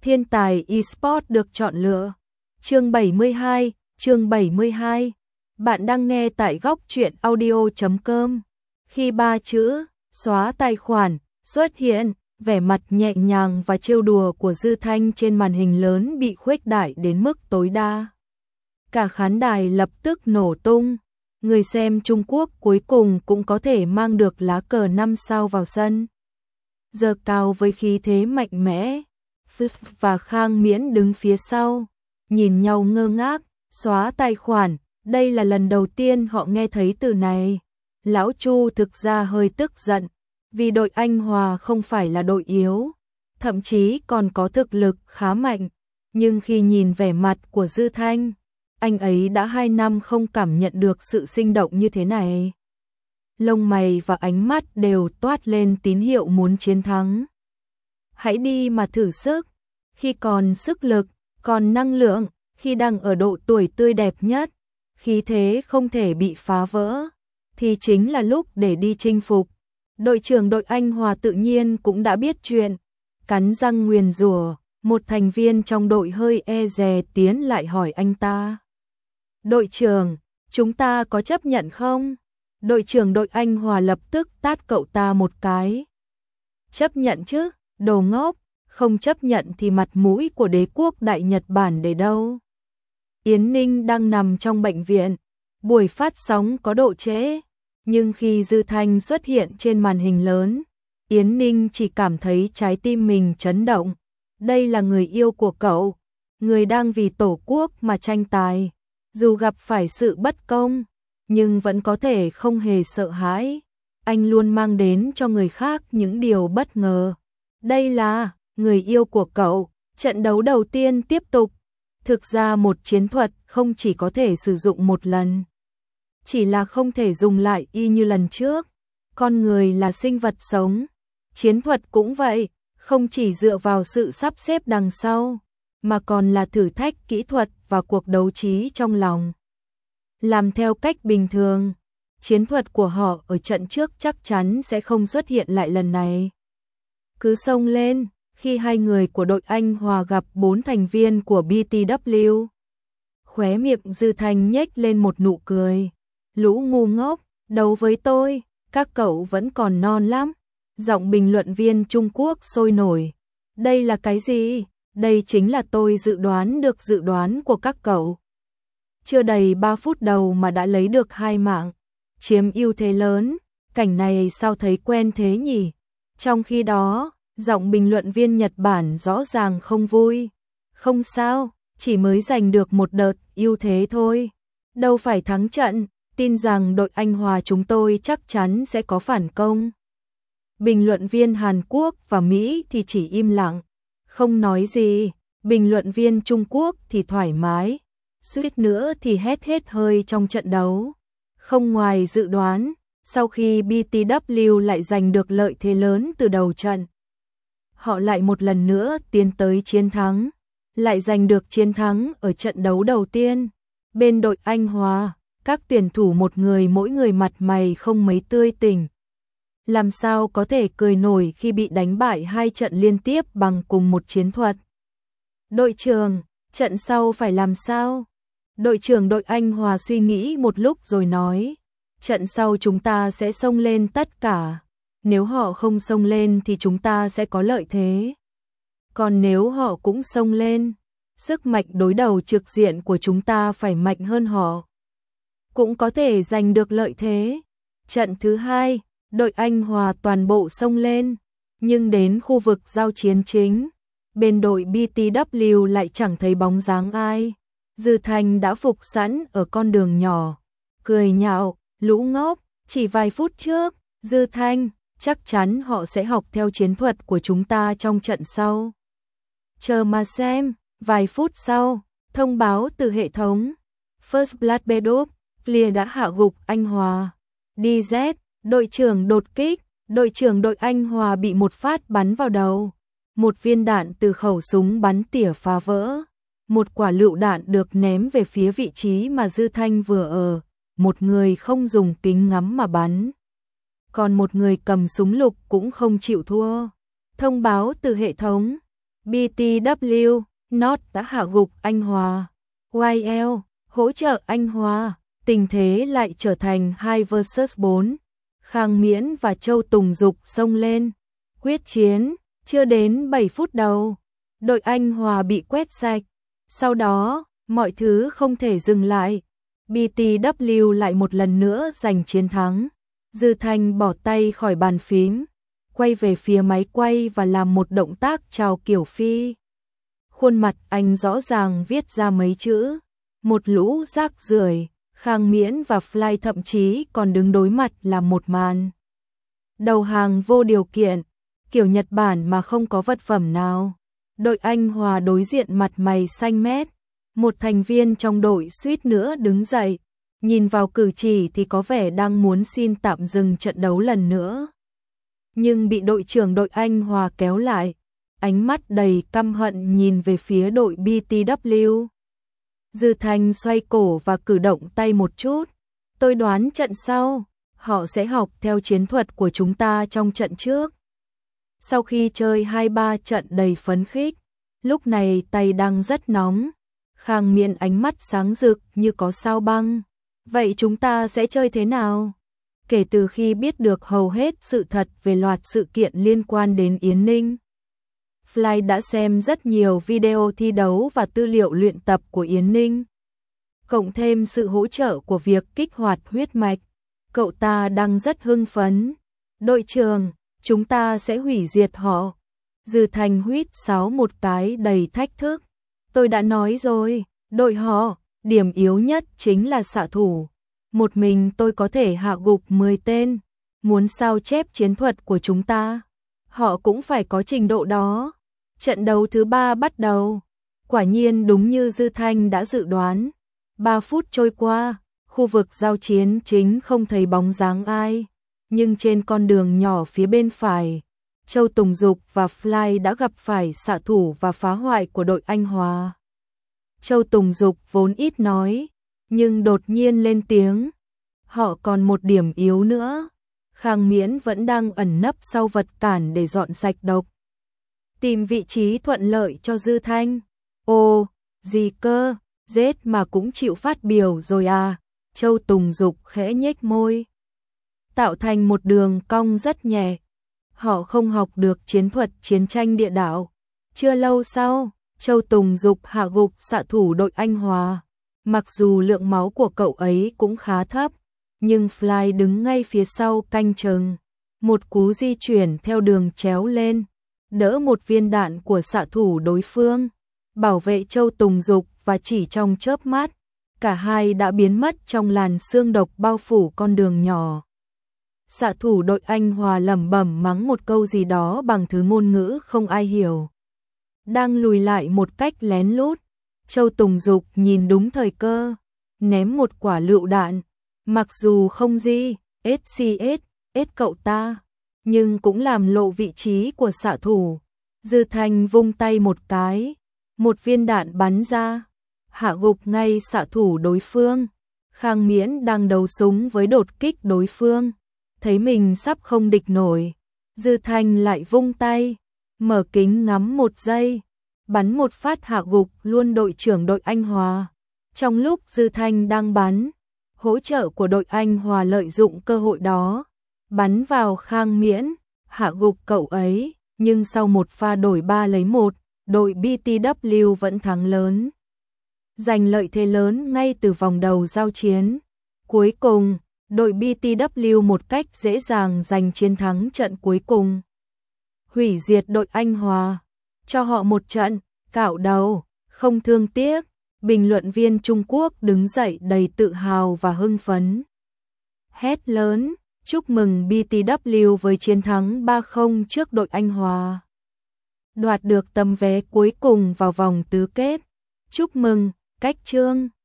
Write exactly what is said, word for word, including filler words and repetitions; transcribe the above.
Thiên tài eSports được chọn lựa. Chương bảy mươi hai, chương bảy mươi hai. Bạn đang nghe tại góc truyện audio chấm com. Khi ba chữ xóa tài khoản xuất hiện, vẻ mặt nhẹ nhàng và trêu đùa của Dư Thanh trên màn hình lớn bị khuếch đại đến mức tối đa. Cả khán đài lập tức nổ tung. Người xem Trung Quốc cuối cùng cũng có thể mang được lá cờ năm sao vào sân. Giơ cao với khí thế mạnh mẽ. Và Khang Miễn đứng phía sau, nhìn nhau ngơ ngác. Xóa tài khoản, đây là lần đầu tiên họ nghe thấy từ này. Lão Chu thực ra hơi tức giận, vì đội Anh Hòa không phải là đội yếu, thậm chí còn có thực lực khá mạnh. Nhưng khi nhìn vẻ mặt của Dư Thanh, anh ấy đã hai năm không cảm nhận được sự sinh động như thế này. Lông mày và ánh mắt đều toát lên tín hiệu muốn chiến thắng. Hãy đi mà thử sức, khi còn sức lực, còn năng lượng, khi đang ở độ tuổi tươi đẹp nhất, khí thế không thể bị phá vỡ, thì chính là lúc để đi chinh phục. Đội trưởng đội Anh Hòa tự nhiên cũng đã biết chuyện, cắn răng nguyền rủa, một thành viên trong đội hơi e dè tiến lại hỏi anh ta. Đội trưởng, chúng ta có chấp nhận không? Đội trưởng đội Anh Hòa lập tức tát cậu ta một cái. Chấp nhận chứ, đồ ngốc, không chấp nhận thì mặt mũi của đế quốc Đại Nhật Bản để đâu? Yến Ninh đang nằm trong bệnh viện, buổi phát sóng có độ trễ, nhưng khi Dư Thanh xuất hiện trên màn hình lớn, Yến Ninh chỉ cảm thấy trái tim mình chấn động. Đây là người yêu của cậu, người đang vì tổ quốc mà tranh tài, dù gặp phải sự bất công, nhưng vẫn có thể không hề sợ hãi. Anh luôn mang đến cho người khác những điều bất ngờ. Đây là người yêu của cậu. Trận đấu đầu tiên tiếp tục. Thực ra một chiến thuật không chỉ có thể sử dụng một lần, chỉ là không thể dùng lại y như lần trước. Con người là sinh vật sống, chiến thuật cũng vậy, không chỉ dựa vào sự sắp xếp đằng sau, mà còn là thử thách kỹ thuật và cuộc đấu trí trong lòng. Làm theo cách bình thường, chiến thuật của họ ở trận trước chắc chắn sẽ không xuất hiện lại lần này. Cứ xông lên. Khi hai người của đội Anh Hòa gặp bốn thành viên của bê tê vê, khóe miệng Dư Thanh nhếch lên một nụ cười. Lũ ngu ngốc, đấu với tôi, các cậu vẫn còn non lắm. Giọng bình luận viên Trung Quốc sôi nổi. Đây là cái gì? Đây chính là tôi dự đoán được dự đoán của các cậu. Chưa đầy ba phút đầu mà đã lấy được hai mạng, chiếm ưu thế lớn, cảnh này sao thấy quen thế nhỉ? Trong khi đó, giọng bình luận viên Nhật Bản rõ ràng không vui. Không sao, chỉ mới giành được một đợt ưu thế thôi. Đâu phải thắng trận, tin rằng đội Anh Hòa chúng tôi chắc chắn sẽ có phản công. Bình luận viên Hàn Quốc và Mỹ thì chỉ im lặng, không nói gì. Bình luận viên Trung Quốc thì thoải mái, suýt nữa thì hét hết hơi trong trận đấu. Không ngoài dự đoán, sau khi bê tê vê lại giành được lợi thế lớn từ đầu trận, họ lại một lần nữa tiến tới chiến thắng, lại giành được chiến thắng ở trận đấu đầu tiên. Bên đội Anh Hòa, các tuyển thủ một người mỗi người mặt mày không mấy tươi tỉnh. Làm sao có thể cười nổi khi bị đánh bại hai trận liên tiếp bằng cùng một chiến thuật. Đội trưởng, trận sau phải làm sao? Đội trưởng đội Anh Hòa suy nghĩ một lúc rồi nói, trận sau chúng ta sẽ xông lên tất cả. Nếu họ không xông lên thì chúng ta sẽ có lợi thế. Còn nếu họ cũng xông lên, sức mạnh đối đầu trực diện của chúng ta phải mạnh hơn họ, cũng có thể giành được lợi thế. Trận thứ hai, đội Anh Hòa toàn bộ xông lên, nhưng đến khu vực giao chiến chính, bên đội bê tê vê lại chẳng thấy bóng dáng ai. Dư Thanh đã phục sẵn ở con đường nhỏ, cười nhạo, lũ ngốc, chỉ vài phút trước, Dư Thanh, chắc chắn họ sẽ học theo chiến thuật của chúng ta trong trận sau. Chờ mà xem. Vài phút sau, thông báo từ hệ thống First Blood Bedok, Clear đã hạ gục Anh Hòa. đê dét, đội trưởng đột kích, đội trưởng đội Anh Hòa bị một phát bắn vào đầu. Một viên đạn từ khẩu súng bắn tỉa phá vỡ. Một quả lựu đạn được ném về phía vị trí mà Dư Thanh vừa ở. Một người không dùng kính ngắm mà bắn. Còn một người cầm súng lục cũng không chịu thua. Thông báo từ hệ thống bê tê vê, Not đã hạ gục anh Hòa. i lờ hỗ trợ anh Hòa, tình thế lại trở thành hai versus bốn. Khang Miễn và Châu Tùng Dục xông lên, quyết chiến, chưa đến bảy phút đầu, đội anh Hòa bị quét sạch. Sau đó, mọi thứ không thể dừng lại. bê tê vê lại một lần nữa giành chiến thắng. Dư Thanh bỏ tay khỏi bàn phím, quay về phía máy quay và làm một động tác chào kiểu phi. Khuôn mặt anh rõ ràng viết ra mấy chữ, một lũ rác rưởi. Khang Miễn và Fly thậm chí còn đứng đối mặt làm một màn đầu hàng vô điều kiện, kiểu Nhật Bản mà không có vật phẩm nào. Đội anh Hòa đối diện mặt mày xanh mét, một thành viên trong đội suýt nữa đứng dậy, nhìn vào cử chỉ thì có vẻ đang muốn xin tạm dừng trận đấu lần nữa. Nhưng bị đội trưởng đội anh Hòa kéo lại, ánh mắt đầy căm hận nhìn về phía đội bê tê vê. Dư Thanh xoay cổ và cử động tay một chút. Tôi đoán trận sau, họ sẽ học theo chiến thuật của chúng ta trong trận trước. Sau khi chơi hai ba trận đầy phấn khích, lúc này tay đang rất nóng. Khang Miễn ánh mắt sáng rực như có sao băng. Vậy chúng ta sẽ chơi thế nào? Kể từ khi biết được hầu hết sự thật về loạt sự kiện liên quan đến Yến Ninh, Fly đã xem rất nhiều video thi đấu và tư liệu luyện tập của Yến Ninh. Cộng thêm sự hỗ trợ của việc kích hoạt huyết mạch, cậu ta đang rất hưng phấn. Đội trưởng, chúng ta sẽ hủy diệt họ. Dư Thanh huýt sáo một cái đầy thách thức. Tôi đã nói rồi, đội họ, điểm yếu nhất chính là xạ thủ. Một mình tôi có thể hạ gục mười tên. Muốn sao chép chiến thuật của chúng ta, họ cũng phải có trình độ đó. Trận đấu thứ ba bắt đầu. Quả nhiên đúng như Dư Thanh đã dự đoán. ba phút trôi qua, khu vực giao chiến chính không thấy bóng dáng ai. Nhưng trên con đường nhỏ phía bên phải, Châu Tùng Dục và Fly đã gặp phải xạ thủ và phá hoại của đội anh Hòa. Châu Tùng Dục vốn ít nói, nhưng đột nhiên lên tiếng. Họ còn một điểm yếu nữa. Khang Miễn vẫn đang ẩn nấp sau vật cản để dọn sạch độc. Tìm vị trí thuận lợi cho Dư Thanh. Ồ, gì cơ, giết mà cũng chịu phát biểu rồi à? Châu Tùng Dục khẽ nhếch môi, tạo thành một đường cong rất nhẹ. Họ không học được chiến thuật chiến tranh địa đạo. Chưa lâu sau, Châu Tùng Dục hạ gục xạ thủ đội anh Hòa. Mặc dù lượng máu của cậu ấy cũng khá thấp, nhưng Fly đứng ngay phía sau canh chừng. Một cú di chuyển theo đường chéo lên, đỡ một viên đạn của xạ thủ đối phương, bảo vệ Châu Tùng Dục, và chỉ trong chớp mắt, cả hai đã biến mất trong làn sương độc bao phủ con đường nhỏ. Xạ thủ đội anh Hòa lẩm bẩm mắng một câu gì đó bằng thứ ngôn ngữ không ai hiểu. Đang lùi lại một cách lén lút, Châu Tùng Dục nhìn đúng thời cơ, ném một quả lựu đạn. Mặc dù không gì, ét xê ét, ét cậu ta, nhưng cũng làm lộ vị trí của xạ thủ. Dư Thanh vung tay một cái, một viên đạn bắn ra, hạ gục ngay xạ thủ đối phương. Khang Miễn đang đấu súng với đột kích đối phương, thấy mình sắp không địch nổi. Dư Thanh lại vung tay, mở kính ngắm một giây, bắn một phát hạ gục luôn đội trưởng đội anh Hòa. Trong lúc Dư Thanh đang bắn, hỗ trợ của đội anh Hòa lợi dụng cơ hội đó, bắn vào Khang Miễn, hạ gục cậu ấy, nhưng sau một pha đổi ba lấy một, đội bê tê vê vẫn thắng lớn, giành lợi thế lớn ngay từ vòng đầu giao chiến. Cuối cùng, đội bê tê vê một cách dễ dàng giành chiến thắng trận cuối cùng, hủy diệt đội anh Hòa, cho họ một trận cạo đầu, không thương tiếc. Bình luận viên Trung Quốc đứng dậy đầy tự hào và hưng phấn, hét lớn, chúc mừng bê tê vê với chiến thắng ba không trước đội anh Hòa, đoạt được tấm vé cuối cùng vào vòng tứ kết. Chúc mừng, Cách Trương.